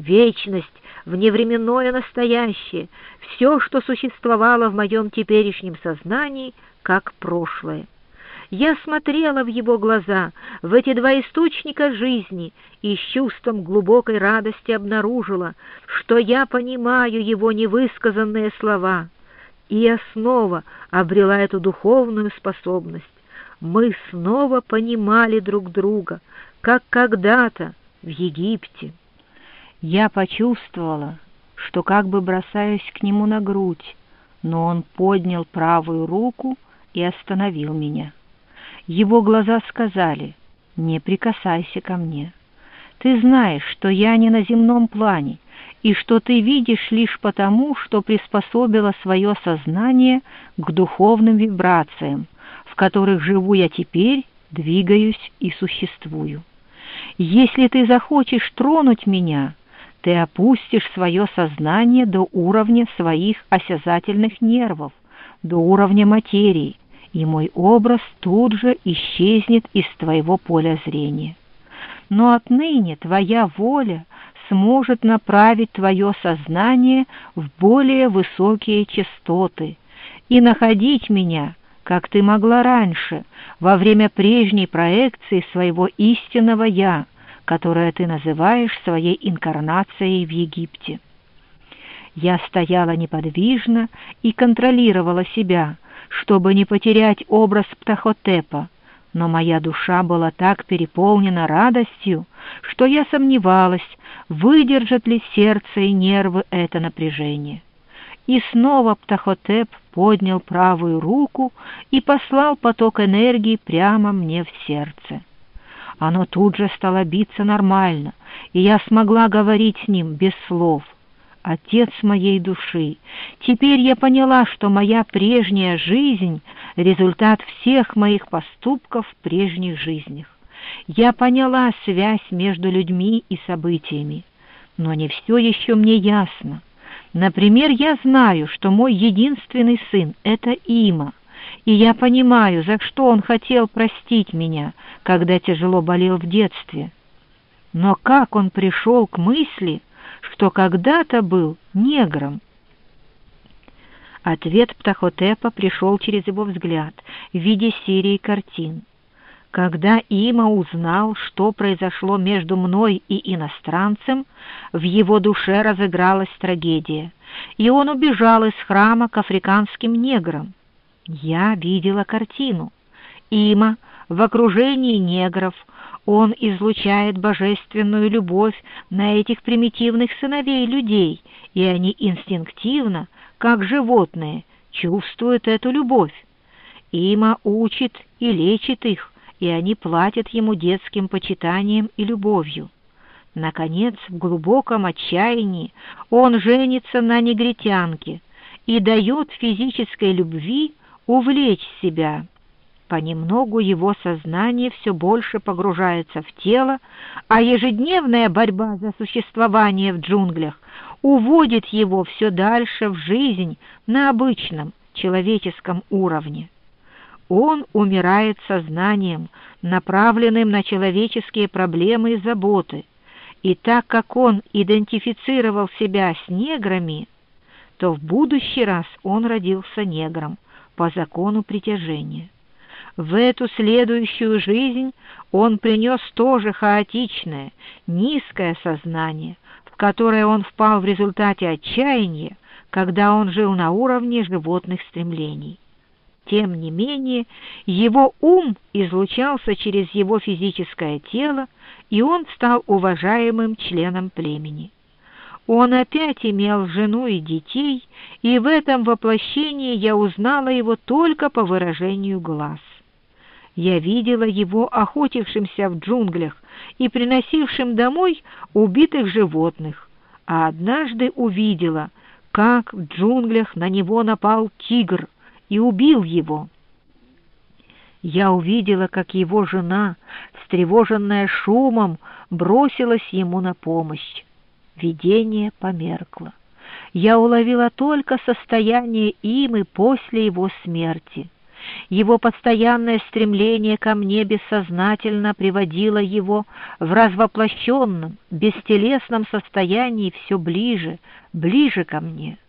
вечность, вневременное настоящее, все, что существовало в моем теперешнем сознании, как прошлое. Я смотрела в его глаза, в эти два источника жизни, и с чувством глубокой радости обнаружила, что я понимаю его невысказанные слова. И я снова обрела эту духовную способность. Мы снова понимали друг друга, как когда-то в Египте. Я почувствовала, что как бы бросаюсь к нему на грудь, но он поднял правую руку и остановил меня. Его глаза сказали: «Не прикасайся ко мне. Ты знаешь, что я не на земном плане, и что ты видишь лишь потому, что приспособила свое сознание к духовным вибрациям, в которых живу я теперь, двигаюсь и существую. Если ты захочешь тронуть меня, ты опустишь свое сознание до уровня своих осязательных нервов, до уровня материи, и мой образ тут же исчезнет из твоего поля зрения. Но отныне твоя воля сможет направить твое сознание в более высокие частоты и находить меня, как ты могла раньше, во время прежней проекции своего истинного «Я», которое ты называешь своей инкарнацией в Египте». Я стояла неподвижно и контролировала себя, чтобы не потерять образ Птахотепа, но моя душа была так переполнена радостью, что я сомневалась, выдержат ли сердце и нервы это напряжение. И снова Птахотеп поднял правую руку и послал поток энергии прямо мне в сердце. Оно тут же стало биться нормально, и я смогла говорить с ним без слов. Отец моей души, теперь я поняла, что моя прежняя жизнь — результат всех моих поступков в прежних жизнях. Я поняла связь между людьми и событиями, но не все еще мне ясно. Например, я знаю, что мой единственный сын — это Има, и я понимаю, за что он хотел простить меня, когда тяжело болел в детстве. Но как он пришел к мысли, что когда-то был негром? Ответ Птахотепа пришел через его взгляд в виде серии картин. Когда Има узнал, что произошло между мной и иностранцем, в его душе разыгралась трагедия, и он убежал из храма к африканским неграм. Я видела картину. Има в окружении негров, он излучает божественную любовь на этих примитивных сыновей людей, и они инстинктивно, как животные, чувствуют эту любовь. Има учит и лечит их, и они платят ему детским почитанием и любовью. Наконец, в глубоком отчаянии он женится на негритянке и дает физической любви увлечь себя. Понемногу его сознание все больше погружается в тело, а ежедневная борьба за существование в джунглях уводит его все дальше в жизнь на обычном человеческом уровне. Он умирает сознанием, направленным на человеческие проблемы и заботы, и так как он идентифицировал себя с неграми, то в будущий раз он родился негром по закону притяжения. В эту следующую жизнь он принес тоже хаотичное, низкое сознание, в которое он впал в результате отчаяния, когда он жил на уровне животных стремлений. Тем не менее, его ум излучался через его физическое тело, и он стал уважаемым членом племени. Он опять имел жену и детей, и в этом воплощении я узнала его только по выражению глаз. Я видела его охотившимся в джунглях и приносившим домой убитых животных, а однажды увидела, как в джунглях на него напал тигр и убил его. Я увидела, как его жена, встревоженная шумом, бросилась ему на помощь. Видение померкло. Я уловила только состояние Имы после его смерти. Его постоянное стремление ко мне бессознательно приводило его в развоплощенном, бестелесном состоянии все ближе, ближе ко мне.